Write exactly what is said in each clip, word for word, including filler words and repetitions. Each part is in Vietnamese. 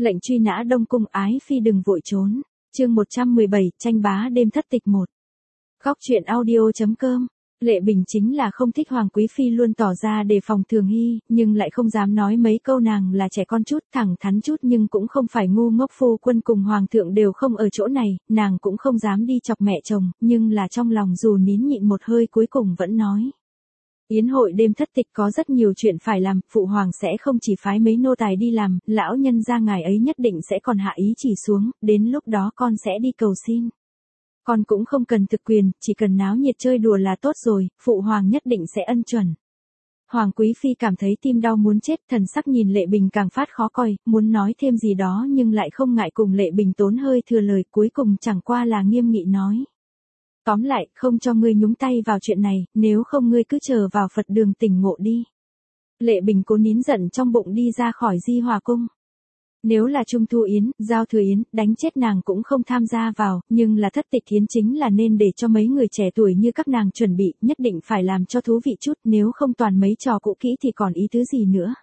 Lệnh truy nã Đông Cung, ái phi đừng vội trốn. Chương một trăm mười bảy, tranh bá đêm thất tịch một. Góc truyện audio chấm com. Lệ Bình chính là không thích Hoàng Quý Phi luôn tỏ ra đề phòng Thường Hy, nhưng lại không dám nói mấy câu nàng là trẻ con chút, thẳng thắn chút nhưng cũng không phải ngu ngốc. Phu quân cùng Hoàng thượng đều không ở chỗ này, nàng cũng không dám đi chọc mẹ chồng, nhưng là trong lòng dù nín nhịn một hơi cuối cùng vẫn nói. Yến hội đêm thất tịch có rất nhiều chuyện phải làm, phụ hoàng sẽ không chỉ phái mấy nô tài đi làm, lão nhân gia ngài ấy nhất định sẽ còn hạ ý chỉ xuống, đến lúc đó con sẽ đi cầu xin. Con cũng không cần thực quyền, chỉ cần náo nhiệt chơi đùa là tốt rồi, phụ hoàng nhất định sẽ ân chuẩn. Hoàng Quý Phi cảm thấy tim đau muốn chết, thần sắc nhìn Lệ Bình càng phát khó coi, muốn nói thêm gì đó nhưng lại không ngại cùng Lệ Bình tốn hơi thừa lời, cuối cùng chẳng qua là nghiêm nghị nói. Tóm lại, không cho ngươi nhúng tay vào chuyện này, nếu không ngươi cứ chờ vào Phật đường tỉnh ngộ đi. Lệ Bình cố nín giận trong bụng đi ra khỏi Di Hòa cung. Nếu là Trung Thu Yến, Giao Thừa Yến, đánh chết nàng cũng không tham gia vào, nhưng là thất tịch yến chính là nên để cho mấy người trẻ tuổi như các nàng chuẩn bị, nhất định phải làm cho thú vị chút, nếu không toàn mấy trò cũ kỹ thì còn ý tứ gì nữa.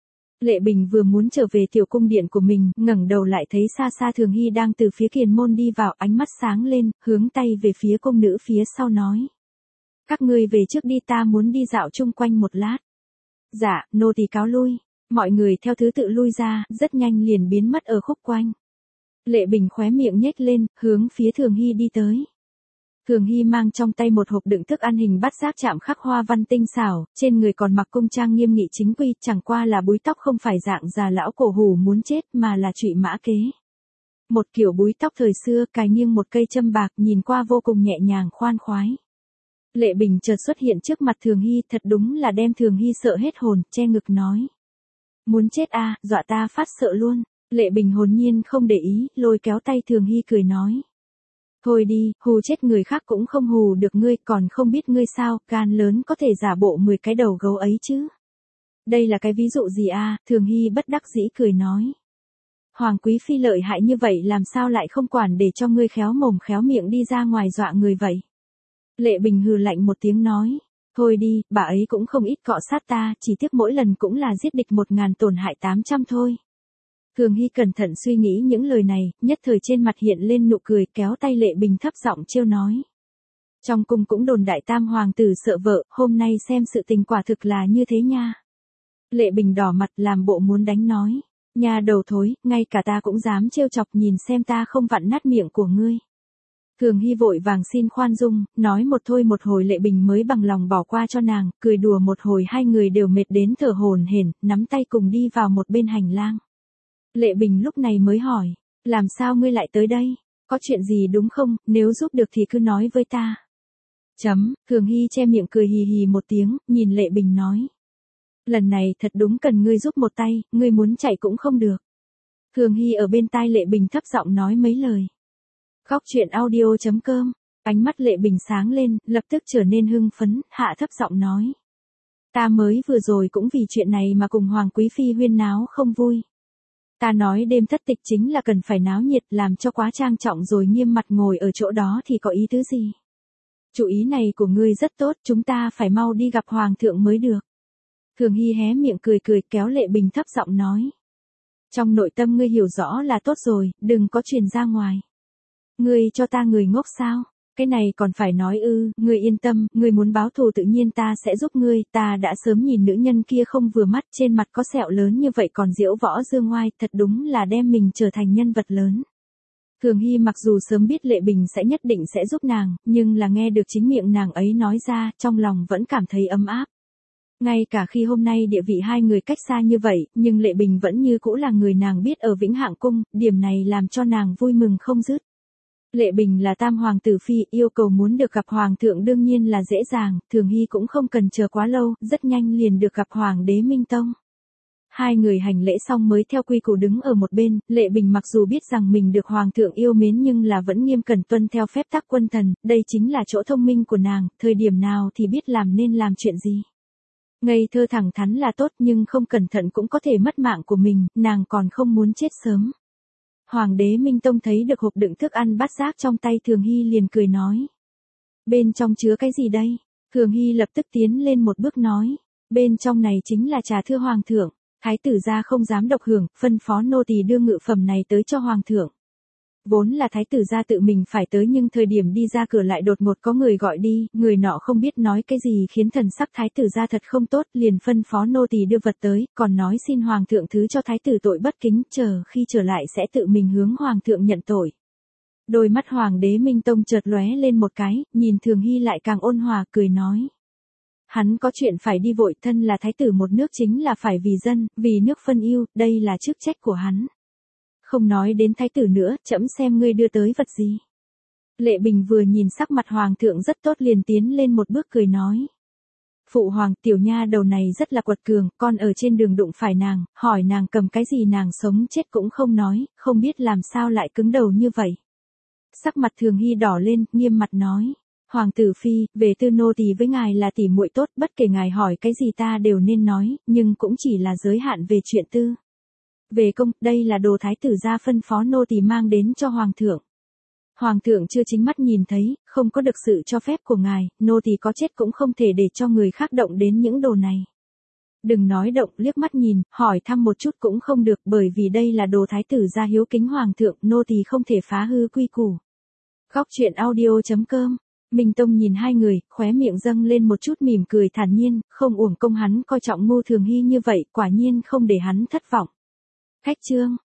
Lệ Bình vừa muốn trở về tiểu cung điện của mình, ngẩng đầu lại thấy xa xa Thường Hy đang từ phía kiền môn đi vào, ánh mắt sáng lên, hướng tay về phía cung nữ phía sau nói. Các ngươi về trước đi, ta muốn đi dạo chung quanh một lát. Dạ, nô tỳ cáo lui. Mọi người theo thứ tự lui ra, rất nhanh liền biến mất ở khúc quanh. Lệ Bình khóe miệng nhếch lên, hướng phía Thường Hy đi tới. Thường Hy mang trong tay một hộp đựng thức ăn hình bát giác chạm khắc hoa văn tinh xảo, trên người còn mặc cung trang nghiêm nghị chính quy, chẳng qua là búi tóc không phải dạng già lão cổ hủ muốn chết mà là trụy mã kế. Một kiểu búi tóc thời xưa cài nghiêng một cây châm bạc, nhìn qua vô cùng nhẹ nhàng khoan khoái. Lệ Bình chợt xuất hiện trước mặt Thường Hy, thật đúng là đem Thường Hy sợ hết hồn, che ngực nói. Muốn chết à, dọa ta phát sợ luôn. Lệ Bình hồn nhiên không để ý, lôi kéo tay Thường Hy cười nói. Thôi đi, hù chết người khác cũng không hù được ngươi, còn không biết ngươi sao, gan lớn có thể giả bộ mười cái đầu gấu ấy chứ. Đây là cái ví dụ gì à, Thường Hy bất đắc dĩ cười nói. Hoàng Quý Phi lợi hại như vậy làm sao lại không quản để cho ngươi khéo mồm khéo miệng đi ra ngoài dọa người vậy. Lệ Bình hừ lạnh một tiếng nói. Thôi đi, bà ấy cũng không ít cọ sát ta, chỉ tiếc mỗi lần cũng là giết địch một ngàn tổn hại tám trăm thôi. Thường Hy cẩn thận suy nghĩ những lời này, nhất thời trên mặt hiện lên nụ cười, kéo tay Lệ Bình thấp giọng trêu nói. Trong cung cũng đồn đại tam hoàng tử sợ vợ, hôm nay xem sự tình quả thực là như thế nha. Lệ Bình đỏ mặt làm bộ muốn đánh nói. Nhà đầu thối, ngay cả ta cũng dám trêu chọc, nhìn xem ta không vặn nát miệng của ngươi. Thường Hy vội vàng xin khoan dung, nói một thôi một hồi Lệ Bình mới bằng lòng bỏ qua cho nàng, cười đùa một hồi hai người đều mệt đến thở hổn hển, nắm tay cùng đi vào một bên hành lang. Lệ Bình lúc này mới hỏi, làm sao ngươi lại tới đây? Có chuyện gì đúng không, nếu giúp được thì cứ nói với ta. Chấm, Thường Hy che miệng cười hì hì một tiếng, nhìn Lệ Bình nói. Lần này thật đúng cần ngươi giúp một tay, ngươi muốn chạy cũng không được. Thường Hy ở bên tai Lệ Bình thấp giọng nói mấy lời. Góc truyện audio chấm com, ánh mắt Lệ Bình sáng lên, lập tức trở nên hưng phấn, hạ thấp giọng nói. Ta mới vừa rồi cũng vì chuyện này mà cùng Hoàng Quý Phi huyên náo không vui. Ta nói đêm thất tịch chính là cần phải náo nhiệt, làm cho quá trang trọng rồi nghiêm mặt ngồi ở chỗ đó thì có ý tứ gì. Chủ ý này của ngươi rất tốt, chúng ta phải mau đi gặp Hoàng thượng mới được. Thường Hy hé miệng cười cười kéo Lệ Bình thấp giọng nói. Trong nội tâm ngươi hiểu rõ là tốt rồi, đừng có truyền ra ngoài. Ngươi cho ta người ngốc sao? Cái này còn phải nói ư, ngươi yên tâm, ngươi muốn báo thù tự nhiên ta sẽ giúp ngươi, ta đã sớm nhìn nữ nhân kia không vừa mắt, trên mặt có sẹo lớn như vậy còn diễu võ dương ngoai, thật đúng là đem mình trở thành nhân vật lớn. Thường Hy mặc dù sớm biết Lệ Bình sẽ nhất định sẽ giúp nàng, nhưng là nghe được chính miệng nàng ấy nói ra, trong lòng vẫn cảm thấy ấm áp. Ngay cả khi hôm nay địa vị hai người cách xa như vậy, nhưng Lệ Bình vẫn như cũ là người nàng biết ở Vĩnh Hạng Cung, điểm này làm cho nàng vui mừng không dứt. Lệ Bình là tam hoàng tử phi, yêu cầu muốn được gặp hoàng thượng đương nhiên là dễ dàng, Thường Hy cũng không cần chờ quá lâu, rất nhanh liền được gặp hoàng đế Minh Tông. Hai người hành lễ xong mới theo quy củ đứng ở một bên, Lệ Bình mặc dù biết rằng mình được hoàng thượng yêu mến nhưng là vẫn nghiêm cẩn tuân theo phép tắc quân thần, đây chính là chỗ thông minh của nàng, thời điểm nào thì biết làm nên làm chuyện gì. Ngây thơ thẳng thắn là tốt nhưng không cẩn thận cũng có thể mất mạng của mình, nàng còn không muốn chết sớm. Hoàng đế Minh Tông thấy được hộp đựng thức ăn bát giác trong tay Thường Hy liền cười nói. Bên trong chứa cái gì đây? Thường Hy lập tức tiến lên một bước nói. Bên trong này chính là trà thưa hoàng thượng. Thái tử gia không dám độc hưởng, phân phó nô tỳ đưa ngự phẩm này tới cho hoàng thượng. Vốn là thái tử gia tự mình phải tới nhưng thời điểm đi ra cửa lại đột ngột có người gọi đi, người nọ không biết nói cái gì khiến thần sắc thái tử gia thật không tốt, liền phân phó nô tỳ đưa vật tới, còn nói xin hoàng thượng thứ cho thái tử tội bất kính, chờ khi trở lại sẽ tự mình hướng hoàng thượng nhận tội. Đôi mắt hoàng đế Minh Tông chợt lóe lên một cái, nhìn Thường Hy lại càng ôn hòa cười nói. Hắn có chuyện phải đi vội, thân là thái tử một nước chính là phải vì dân, vì nước phân ưu, đây là chức trách của hắn. Không nói đến thái tử nữa, trẫm xem ngươi đưa tới vật gì. Lệ Bình vừa nhìn sắc mặt hoàng thượng rất tốt liền tiến lên một bước cười nói. Phụ hoàng, tiểu nha đầu này rất là quật cường, con ở trên đường đụng phải nàng, hỏi nàng cầm cái gì nàng sống chết cũng không nói, không biết làm sao lại cứng đầu như vậy. Sắc mặt Thường Hy đỏ lên, nghiêm mặt nói. Hoàng tử phi, về tư nô tỳ với ngài là tỉ muội tốt, bất kể ngài hỏi cái gì ta đều nên nói, nhưng cũng chỉ là giới hạn về chuyện tư. Về công, đây là đồ thái tử gia phân phó nô tỳ mang đến cho hoàng thượng. Hoàng thượng chưa chính mắt nhìn thấy, không có được sự cho phép của ngài, nô tỳ có chết cũng không thể để cho người khác động đến những đồ này. Đừng nói động, liếc mắt nhìn, hỏi thăm một chút cũng không được, bởi vì đây là đồ thái tử gia hiếu kính hoàng thượng, nô tỳ không thể phá hư quy củ. Góc truyện audio chấm com. Minh Tông nhìn hai người, khóe miệng dâng lên một chút mỉm cười thản nhiên, không uổng công hắn coi trọng Ngô Thường Hy như vậy, quả nhiên không để hắn thất vọng. Khách chương